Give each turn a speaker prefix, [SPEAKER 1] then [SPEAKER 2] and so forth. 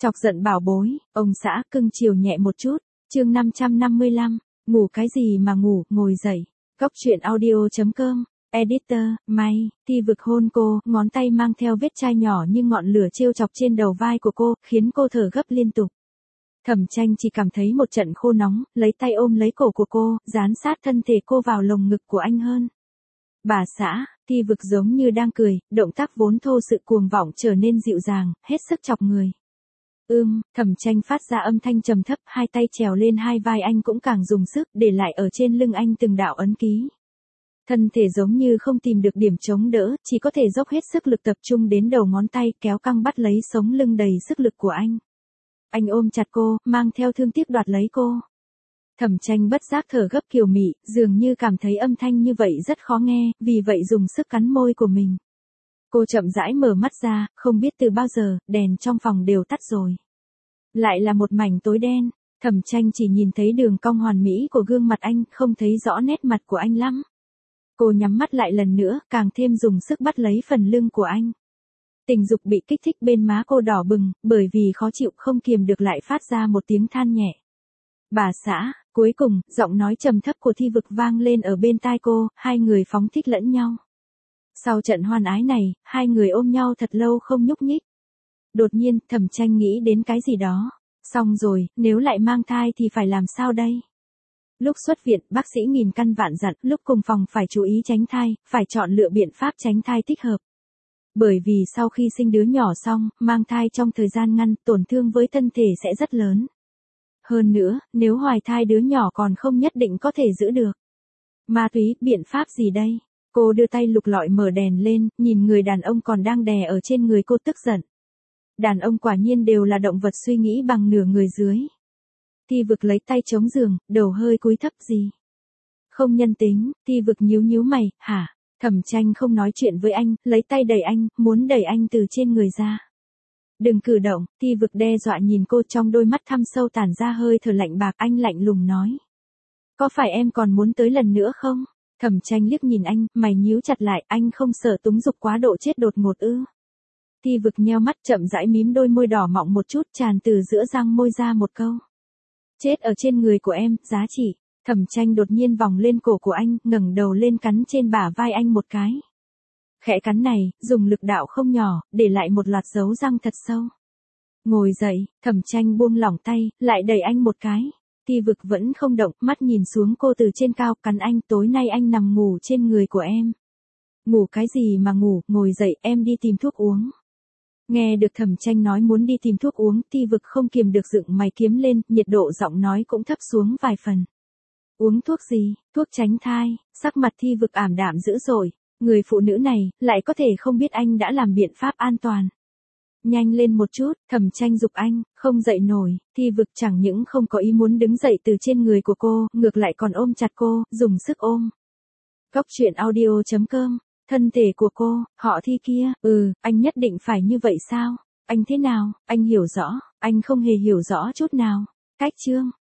[SPEAKER 1] Chọc giận bảo bối, ông xã cưng chiều nhẹ một chút. Chương 555, ngủ cái gì mà ngủ, ngồi dậy. Góc truyện audio.com. Editor, May, Thi Vực hôn cô, ngón tay mang theo vết chai nhỏ như ngọn lửa trêu chọc trên đầu vai của cô, khiến cô thở gấp liên tục. Thẩm Tranh chỉ cảm thấy một trận khô nóng, lấy tay ôm lấy cổ của cô, dán sát thân thể cô vào lồng ngực của anh hơn. Bà xã, Thi Vực giống như đang cười, động tác vốn thô sự cuồng vọng trở nên dịu dàng, hết sức chọc người. Thẩm Tranh phát ra âm thanh trầm thấp, hai tay trèo lên hai vai anh cũng càng dùng sức, để lại ở trên lưng anh từng đạo ấn ký. Thân thể giống như không tìm được điểm chống đỡ, chỉ có thể dốc hết sức lực tập trung đến đầu ngón tay, kéo căng bắt lấy sống lưng đầy sức lực của anh. Anh ôm chặt cô, mang theo thương tiếc đoạt lấy cô. Thẩm Tranh bất giác thở gấp kiều mị, dường như cảm thấy âm thanh như vậy rất khó nghe, vì vậy dùng sức cắn môi của mình. Cô chậm rãi mở mắt ra, không biết từ bao giờ, đèn trong phòng đều tắt rồi. Lại là một mảnh tối đen, Thẩm Tranh chỉ nhìn thấy đường cong hoàn mỹ của gương mặt anh, không thấy rõ nét mặt của anh lắm. Cô nhắm mắt lại lần nữa, càng thêm dùng sức bắt lấy phần lưng của anh. Tình dục bị kích thích bên má cô đỏ bừng, bởi vì khó chịu không kiềm được lại phát ra một tiếng than nhẹ. Bà xã, cuối cùng, giọng nói trầm thấp của Thi Vực vang lên ở bên tai cô, hai người phóng thích lẫn nhau. Sau trận hoan ái này, hai người ôm nhau thật lâu không nhúc nhích. Đột nhiên, Thẩm Tranh nghĩ đến cái gì đó. Xong rồi, nếu lại mang thai thì phải làm sao đây? Lúc xuất viện, bác sĩ nghìn căn vạn dặn, lúc cùng phòng phải chú ý tránh thai, phải chọn lựa biện pháp tránh thai thích hợp. Bởi vì sau khi sinh đứa nhỏ xong, mang thai trong thời gian ngắn, tổn thương với thân thể sẽ rất lớn. Hơn nữa, nếu hoài thai đứa nhỏ còn không nhất định có thể giữ được. Ma túy, biện pháp gì đây? Cô đưa tay lục lọi mở đèn lên, nhìn người đàn ông còn đang đè ở trên người cô tức giận. Đàn ông quả nhiên đều là động vật suy nghĩ bằng nửa người dưới. Thi Vực lấy tay chống giường, đầu hơi cúi thấp gì. Không nhân tính, Thi Vực nhíu nhíu mày, hả? Thẩm Tranh không nói chuyện với anh, lấy tay đẩy anh, muốn đẩy anh từ trên người ra. Đừng cử động, Thi Vực đe dọa nhìn cô, trong đôi mắt thăm sâu tản ra hơi thở lạnh bạc, anh lạnh lùng nói. Có phải em còn muốn tới lần nữa không? Thẩm Tranh liếc nhìn anh, mày nhíu chặt lại, anh không sợ túng dục quá độ chết đột ngột ư? Thi Vực nheo mắt chậm rãi mím đôi môi đỏ mọng một chút, tràn từ giữa răng môi ra một câu. Chết ở trên người của em, giá trị. Thẩm Tranh đột nhiên vòng lên cổ của anh, ngẩng đầu lên cắn trên bả vai anh một cái. Khẽ cắn này, dùng lực đạo không nhỏ, để lại một loạt dấu răng thật sâu. Ngồi dậy, Thẩm Tranh buông lỏng tay, lại đẩy anh một cái. Thi Vực vẫn không động, mắt nhìn xuống cô từ trên cao, cắn anh, tối nay anh nằm ngủ trên người của em. Ngủ cái gì mà ngủ, ngồi dậy, em đi tìm thuốc uống. Nghe được Thẩm Tranh nói muốn đi tìm thuốc uống, Thi Vực không kiềm được dựng mày kiếm lên, nhiệt độ giọng nói cũng thấp xuống vài phần. Uống thuốc gì? Thuốc tránh thai. Sắc mặt Thi Vực ảm đạm dữ dội. Người phụ nữ này, lại có thể không biết anh đã làm biện pháp an toàn. Nhanh lên một chút, Thẩm Tranh giục anh, không dậy nổi. Thi Vực chẳng những không có ý muốn đứng dậy từ trên người của cô, ngược lại còn ôm chặt cô, dùng sức ôm. Góc truyện audio.com. Thân thể của cô, họ Thi kia, anh nhất định phải như vậy sao? Anh thế nào? Anh hiểu rõ, anh không hề hiểu rõ chút nào. Cách chương.